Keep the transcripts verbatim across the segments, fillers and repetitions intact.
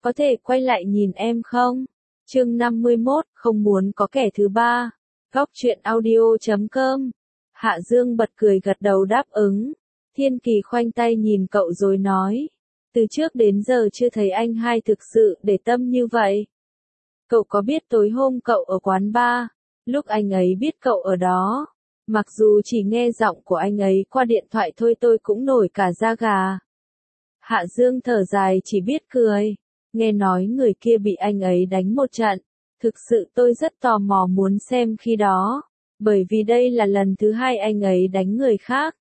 có thể quay lại nhìn em không? Chương năm mươi mốt, không muốn có kẻ thứ ba. Góc truyện audio chấm com. Hạ Dương bật cười gật đầu đáp ứng. Thiên Kỳ khoanh tay nhìn cậu rồi nói. Từ trước đến giờ chưa thấy anh hai thực sự để tâm như vậy. Cậu có biết tối hôm cậu ở quán bar, lúc anh ấy biết cậu ở đó, mặc dù chỉ nghe giọng của anh ấy qua điện thoại thôi tôi cũng nổi cả da gà. Hạ Dương thở dài chỉ biết cười. Nghe nói người kia bị anh ấy đánh một trận. Thực sự tôi rất tò mò muốn xem khi đó. Bởi vì đây là lần thứ hai anh ấy đánh người khác.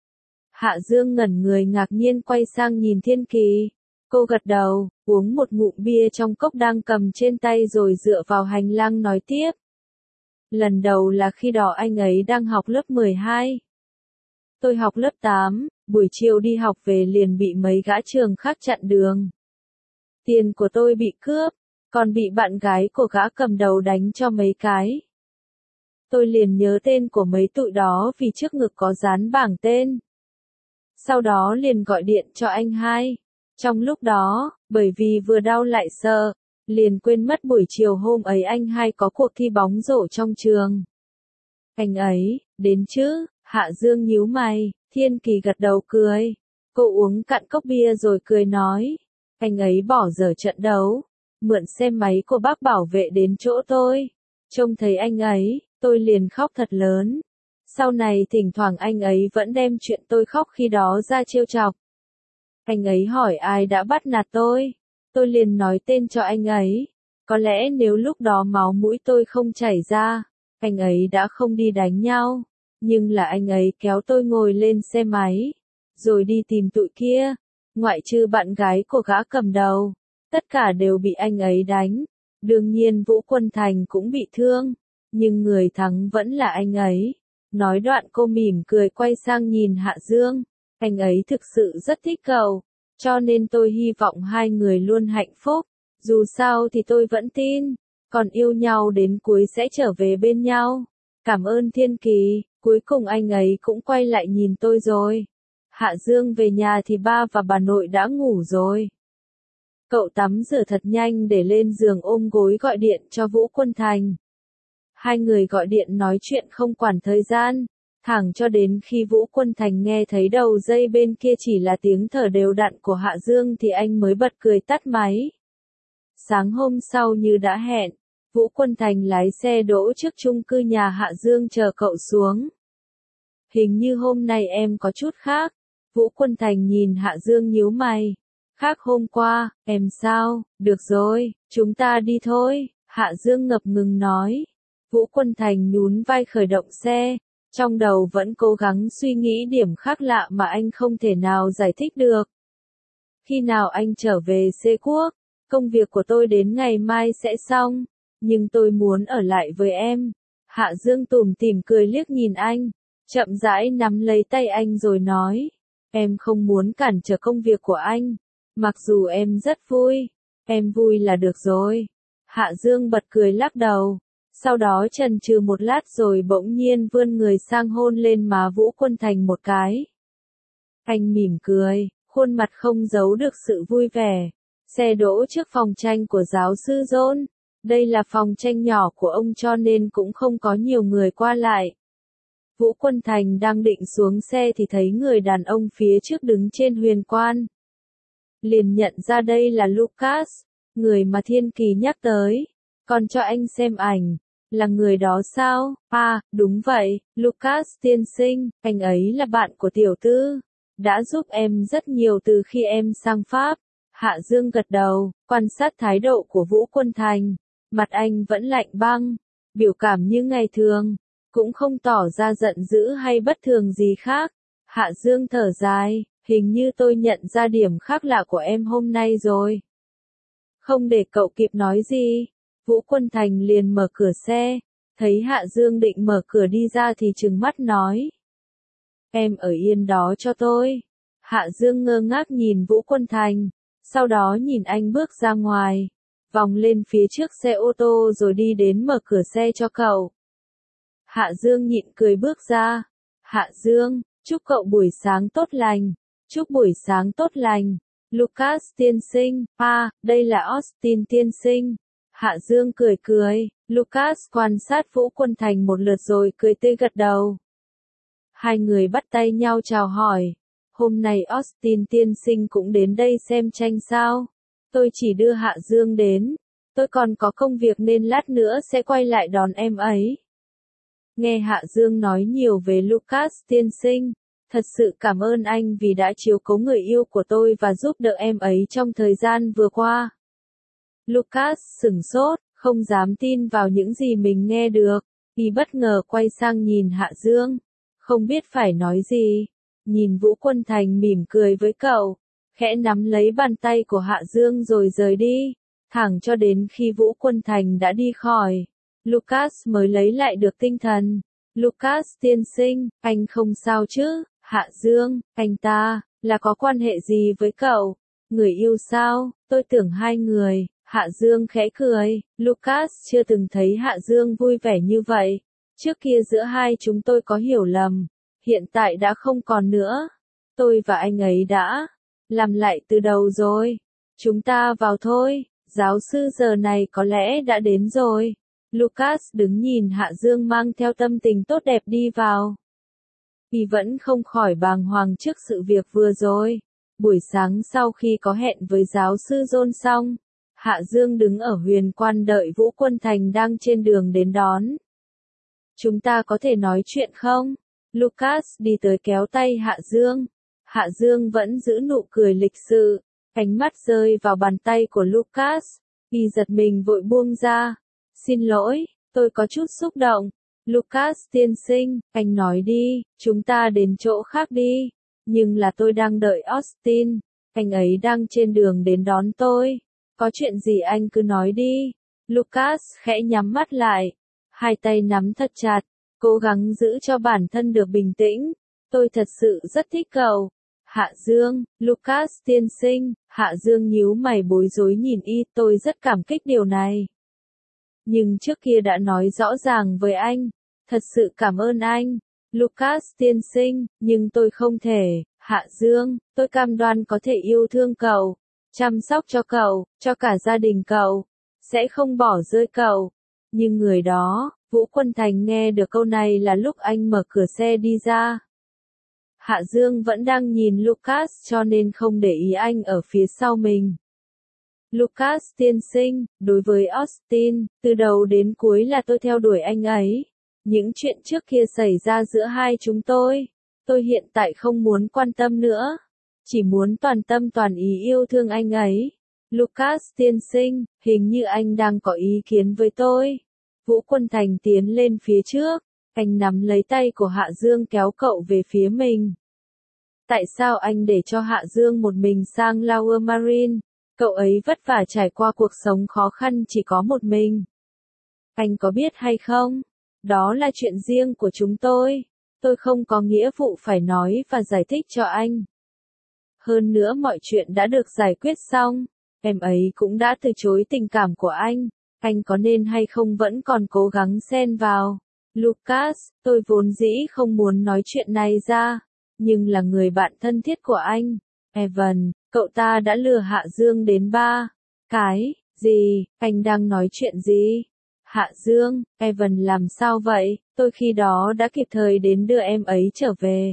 Hạ Dương ngẩn người ngạc nhiên quay sang nhìn Thiên Kỳ. Cô gật đầu, uống một ngụm bia trong cốc đang cầm trên tay rồi dựa vào hành lang nói tiếp. Lần đầu là khi đó anh ấy đang học lớp mười hai. Tôi học lớp tám, buổi chiều đi học về liền bị mấy gã trường khác chặn đường. Tiền của tôi bị cướp, còn bị bạn gái của gã cầm đầu đánh cho mấy cái. Tôi liền nhớ tên của mấy tụi đó vì trước ngực có dán bảng tên. Sau đó liền gọi điện cho anh hai. Trong lúc đó, bởi vì vừa đau lại sợ, liền quên mất buổi chiều hôm ấy anh hai có cuộc thi bóng rổ trong trường. Anh ấy, đến chứ? Hạ Dương nhíu mày, Thiên Kỳ gật đầu cười. Cô uống cạn cốc bia rồi cười nói. Anh ấy bỏ dở trận đấu, mượn xe máy của bác bảo vệ đến chỗ tôi. Trông thấy anh ấy, tôi liền khóc thật lớn. Sau này thỉnh thoảng anh ấy vẫn đem chuyện tôi khóc khi đó ra trêu chọc. Anh ấy hỏi ai đã bắt nạt tôi. Tôi liền nói tên cho anh ấy. Có lẽ nếu lúc đó máu mũi tôi không chảy ra, anh ấy đã không đi đánh nhau. Nhưng là anh ấy kéo tôi ngồi lên xe máy, rồi đi tìm tụi kia. Ngoại trừ bạn gái của gã cầm đầu, tất cả đều bị anh ấy đánh. Đương nhiên Vũ Quân Thành cũng bị thương, nhưng người thắng vẫn là anh ấy. Nói đoạn cô mỉm cười quay sang nhìn Hạ Dương. Anh ấy thực sự rất thích cậu, cho nên tôi hy vọng hai người luôn hạnh phúc. Dù sao thì tôi vẫn tin, còn yêu nhau đến cuối sẽ trở về bên nhau. Cảm ơn Thiên Kỳ, cuối cùng anh ấy cũng quay lại nhìn tôi rồi. Hạ Dương về nhà thì ba và bà nội đã ngủ rồi. Cậu tắm rửa thật nhanh để lên giường ôm gối gọi điện cho Vũ Quân Thành. Hai người gọi điện nói chuyện không quản thời gian, thẳng cho đến khi Vũ Quân Thành nghe thấy đầu dây bên kia chỉ là tiếng thở đều đặn của Hạ Dương thì anh mới bật cười tắt máy. Sáng hôm sau như đã hẹn, Vũ Quân Thành lái xe đỗ trước chung cư nhà Hạ Dương chờ cậu xuống. Hình như hôm nay em có chút khác. Vũ Quân Thành nhìn Hạ Dương nhíu mày. Khác hôm qua, em sao? Được rồi, chúng ta đi thôi. Hạ Dương ngập ngừng nói. Vũ Quân Thành nhún vai khởi động xe. Trong đầu vẫn cố gắng suy nghĩ điểm khác lạ mà anh không thể nào giải thích được. Khi nào anh trở về xê quốc, công việc của tôi đến ngày mai sẽ xong. Nhưng tôi muốn ở lại với em. Hạ Dương tủm tỉm cười liếc nhìn anh. Chậm rãi nắm lấy tay anh rồi nói. Em không muốn cản trở công việc của anh. Mặc dù em rất vui. Em vui là được rồi. Hạ Dương bật cười lắc đầu. Sau đó chần chừ một lát rồi bỗng nhiên vươn người sang hôn lên má Vũ Quân Thành một cái. Anh mỉm cười, khuôn mặt không giấu được sự vui vẻ. Xe đỗ trước phòng tranh của giáo sư John. Đây là phòng tranh nhỏ của ông cho nên cũng không có nhiều người qua lại. Vũ Quân Thành đang định xuống xe thì thấy người đàn ông phía trước đứng trên huyền quan. Liền nhận ra đây là Lucas, người mà Thiên Kỳ nhắc tới. Còn cho anh xem ảnh. Là người đó sao? À, đúng vậy, Lucas tiên sinh, anh ấy là bạn của tiểu tư. Đã giúp em rất nhiều từ khi em sang Pháp. Hạ Dương gật đầu, quan sát thái độ của Vũ Quân Thành. Mặt anh vẫn lạnh băng, biểu cảm như ngày thường, cũng không tỏ ra giận dữ hay bất thường gì khác. Hạ Dương thở dài, hình như tôi nhận ra điểm khác lạ của em hôm nay rồi. Không để cậu kịp nói gì, Vũ Quân Thành liền mở cửa xe, thấy Hạ Dương định mở cửa đi ra thì trừng mắt nói. Em ở yên đó cho tôi. Hạ Dương ngơ ngác nhìn Vũ Quân Thành, sau đó nhìn anh bước ra ngoài, vòng lên phía trước xe ô tô rồi đi đến mở cửa xe cho cậu. Hạ Dương nhịn cười bước ra. Hạ Dương, chúc cậu buổi sáng tốt lành. Chúc buổi sáng tốt lành. Lucas tiên sinh, à, đây là Austin tiên sinh. Hạ Dương cười cười, Lucas quan sát Vũ Quân Thành một lượt rồi cười tươi gật đầu. Hai người bắt tay nhau chào hỏi. Hôm nay Austin tiên sinh cũng đến đây xem tranh sao? Tôi chỉ đưa Hạ Dương đến. Tôi còn có công việc nên lát nữa sẽ quay lại đón em ấy. Nghe Hạ Dương nói nhiều về Lucas tiên sinh. Thật sự cảm ơn anh vì đã chiếu cố người yêu của tôi và giúp đỡ em ấy trong thời gian vừa qua. Lucas sửng sốt, không dám tin vào những gì mình nghe được. Y bất ngờ quay sang nhìn Hạ Dương. Không biết phải nói gì. Nhìn Vũ Quân Thành mỉm cười với cậu. Khẽ nắm lấy bàn tay của Hạ Dương rồi rời đi. Thẳng cho đến khi Vũ Quân Thành đã đi khỏi. Lucas mới lấy lại được tinh thần. Lucas tiên sinh, anh không sao chứ? Hạ Dương, anh ta, là có quan hệ gì với cậu? Người yêu sao? Tôi tưởng hai người. Hạ Dương khẽ cười. Lucas chưa từng thấy Hạ Dương vui vẻ như vậy. Trước kia giữa hai chúng tôi có hiểu lầm. Hiện tại đã không còn nữa. Tôi và anh ấy đã làm lại từ đầu rồi. Chúng ta vào thôi. Giáo sư giờ này có lẽ đã đến rồi. Lucas đứng nhìn Hạ Dương mang theo tâm tình tốt đẹp đi vào. Y vẫn không khỏi bàng hoàng trước sự việc vừa rồi. Buổi sáng sau khi có hẹn với giáo sư John xong, Hạ Dương đứng ở huyền quan đợi Vũ Quân Thành đang trên đường đến đón. Chúng ta có thể nói chuyện không? Lucas đi tới kéo tay Hạ Dương. Hạ Dương vẫn giữ nụ cười lịch sự. Ánh mắt rơi vào bàn tay của Lucas. Y giật mình vội buông ra. Xin lỗi, tôi có chút xúc động. Lucas tiên sinh, anh nói đi, chúng ta đến chỗ khác đi. Nhưng là tôi đang đợi Austin. Anh ấy đang trên đường đến đón tôi. Có chuyện gì anh cứ nói đi. Lucas khẽ nhắm mắt lại. Hai tay nắm thật chặt. Cố gắng giữ cho bản thân được bình tĩnh. Tôi thật sự rất thích cậu. Hạ Dương, Lucas tiên sinh. Hạ Dương nhíu mày bối rối nhìn y. Tôi rất cảm kích điều này. Nhưng trước kia đã nói rõ ràng với anh. Thật sự cảm ơn anh. Lucas tiên sinh, nhưng tôi không thể. Hạ Dương, tôi cam đoan có thể yêu thương cậu. Chăm sóc cho cậu, cho cả gia đình cậu. Sẽ không bỏ rơi cậu. Nhưng người đó, Vũ Quân Thành nghe được câu này là lúc anh mở cửa xe đi ra. Hạ Dương vẫn đang nhìn Lucas cho nên không để ý anh ở phía sau mình. Lucas tiên sinh, đối với Austin, từ đầu đến cuối là tôi theo đuổi anh ấy. Những chuyện trước kia xảy ra giữa hai chúng tôi, tôi hiện tại không muốn quan tâm nữa. Chỉ muốn toàn tâm toàn ý yêu thương anh ấy. Lucas tiên sinh, hình như anh đang có ý kiến với tôi. Vũ Quân Thành tiến lên phía trước. Anh nắm lấy tay của Hạ Dương kéo cậu về phía mình. Tại sao anh để cho Hạ Dương một mình sang Lower Marine? Cậu ấy vất vả trải qua cuộc sống khó khăn chỉ có một mình. Anh có biết hay không? Đó là chuyện riêng của chúng tôi. Tôi không có nghĩa vụ phải nói và giải thích cho anh. Hơn nữa mọi chuyện đã được giải quyết xong. Em ấy cũng đã từ chối tình cảm của anh. Anh có nên hay không vẫn còn cố gắng xen vào. Lucas, tôi vốn dĩ không muốn nói chuyện này ra. Nhưng là người bạn thân thiết của anh. Evan, cậu ta đã lừa Hạ Dương đến ba. Cái, gì, anh đang nói chuyện gì? Hạ Dương, Evan làm sao vậy? Tôi khi đó đã kịp thời đến đưa em ấy trở về.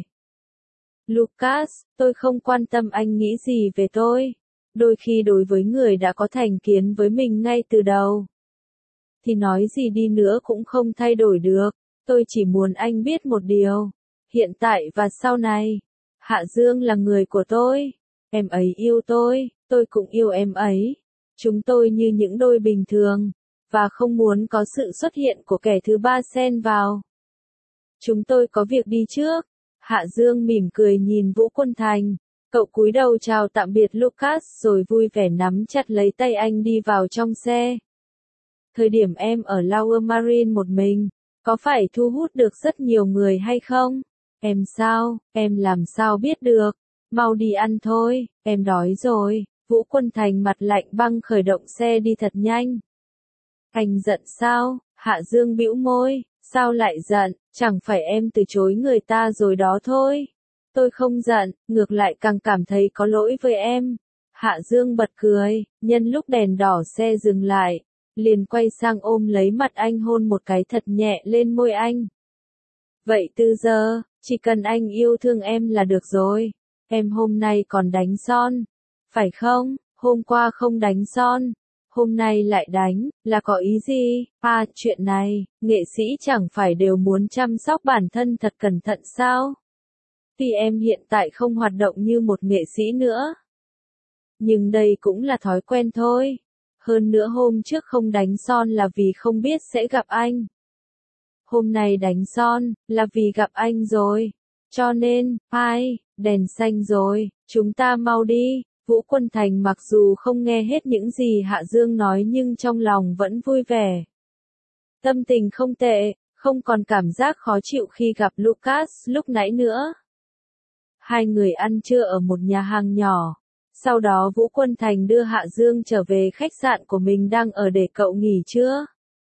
Lucas, tôi không quan tâm anh nghĩ gì về tôi. Đôi khi đối với người đã có thành kiến với mình ngay từ đầu, thì nói gì đi nữa cũng không thay đổi được. Tôi chỉ muốn anh biết một điều. Hiện tại và sau này, Hạ Dương là người của tôi. Em ấy yêu tôi, tôi cũng yêu em ấy. Chúng tôi như những đôi bình thường, và không muốn có sự xuất hiện của kẻ thứ ba xen vào. Chúng tôi có việc đi trước. Hạ Dương mỉm cười nhìn Vũ Quân Thành. Cậu cúi đầu chào tạm biệt Lucas rồi vui vẻ nắm chặt lấy tay anh đi vào trong xe. Thời điểm em ở Lower Marine một mình, có phải thu hút được rất nhiều người hay không? Em sao, em làm sao biết được? Mau đi ăn thôi, em đói rồi. Vũ Quân Thành mặt lạnh băng khởi động xe đi thật nhanh. Anh giận sao? Hạ Dương bĩu môi. Sao lại giận? Chẳng phải em từ chối người ta rồi đó thôi. Tôi không giận, ngược lại càng cảm thấy có lỗi với em. Hạ Dương bật cười, nhân lúc đèn đỏ xe dừng lại, liền quay sang ôm lấy mặt anh hôn một cái thật nhẹ lên môi anh. Vậy từ giờ, chỉ cần anh yêu thương em là được rồi. Em hôm nay còn đánh son, phải không? Hôm qua không đánh son, hôm nay lại đánh, là có ý gì? À, chuyện này, nghệ sĩ chẳng phải đều muốn chăm sóc bản thân thật cẩn thận sao? Tuy em hiện tại không hoạt động như một nghệ sĩ nữa, nhưng đây cũng là thói quen thôi. Hơn nữa hôm trước không đánh son là vì không biết sẽ gặp anh. Hôm nay đánh son, là vì gặp anh rồi. Cho nên, ai, đèn xanh rồi, chúng ta mau đi. Vũ Quân Thành mặc dù không nghe hết những gì Hạ Dương nói nhưng trong lòng vẫn vui vẻ. Tâm tình không tệ, không còn cảm giác khó chịu khi gặp Lucas lúc nãy nữa. Hai người ăn trưa ở một nhà hàng nhỏ. Sau đó Vũ Quân Thành đưa Hạ Dương trở về khách sạn của mình đang ở để cậu nghỉ trưa.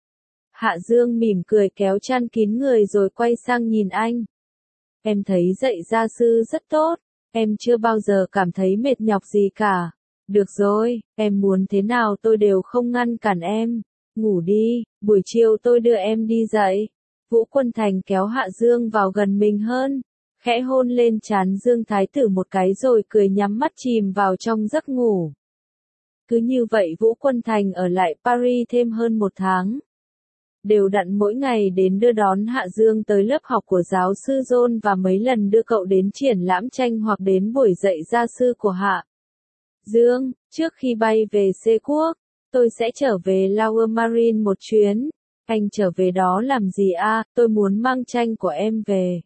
Hạ Dương mỉm cười kéo chăn kín người rồi quay sang nhìn anh. Em thấy dạy gia sư rất tốt, em chưa bao giờ cảm thấy mệt nhọc gì cả. Được rồi, em muốn thế nào tôi đều không ngăn cản em. Ngủ đi, buổi chiều tôi đưa em đi dạy. Vũ Quân Thành kéo Hạ Dương vào gần mình hơn, khẽ hôn lên trán Dương Thái Tử một cái rồi cười nhắm mắt chìm vào trong giấc ngủ. Cứ như vậy Vũ Quân Thành ở lại Paris thêm hơn một tháng. Đều đặn mỗi ngày đến đưa đón Hạ Dương tới lớp học của giáo sư John và mấy lần đưa cậu đến triển lãm tranh hoặc đến buổi dạy gia sư của Hạ Dương. Trước khi bay về Xê Quốc, tôi sẽ trở về Lower Marine một chuyến. Anh trở về đó làm gì à, tôi muốn mang tranh của em về.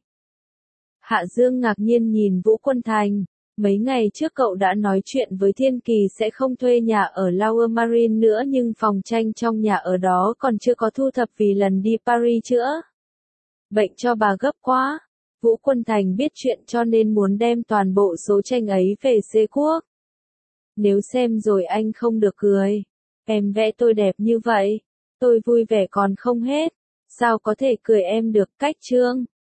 Hạ Dương ngạc nhiên nhìn Vũ Quân Thành. Mấy ngày trước cậu đã nói chuyện với Thiên Kỳ sẽ không thuê nhà ở Lower Marine nữa nhưng phòng tranh trong nhà ở đó còn chưa có thu thập vì lần đi Paris chữa bệnh cho bà gấp quá. Vũ Quân Thành biết chuyện cho nên muốn đem toàn bộ số tranh ấy về Xê Quốc. Nếu xem rồi anh không được cười. Em vẽ tôi đẹp như vậy. Tôi vui vẻ còn không hết. Sao có thể cười em được cách chương.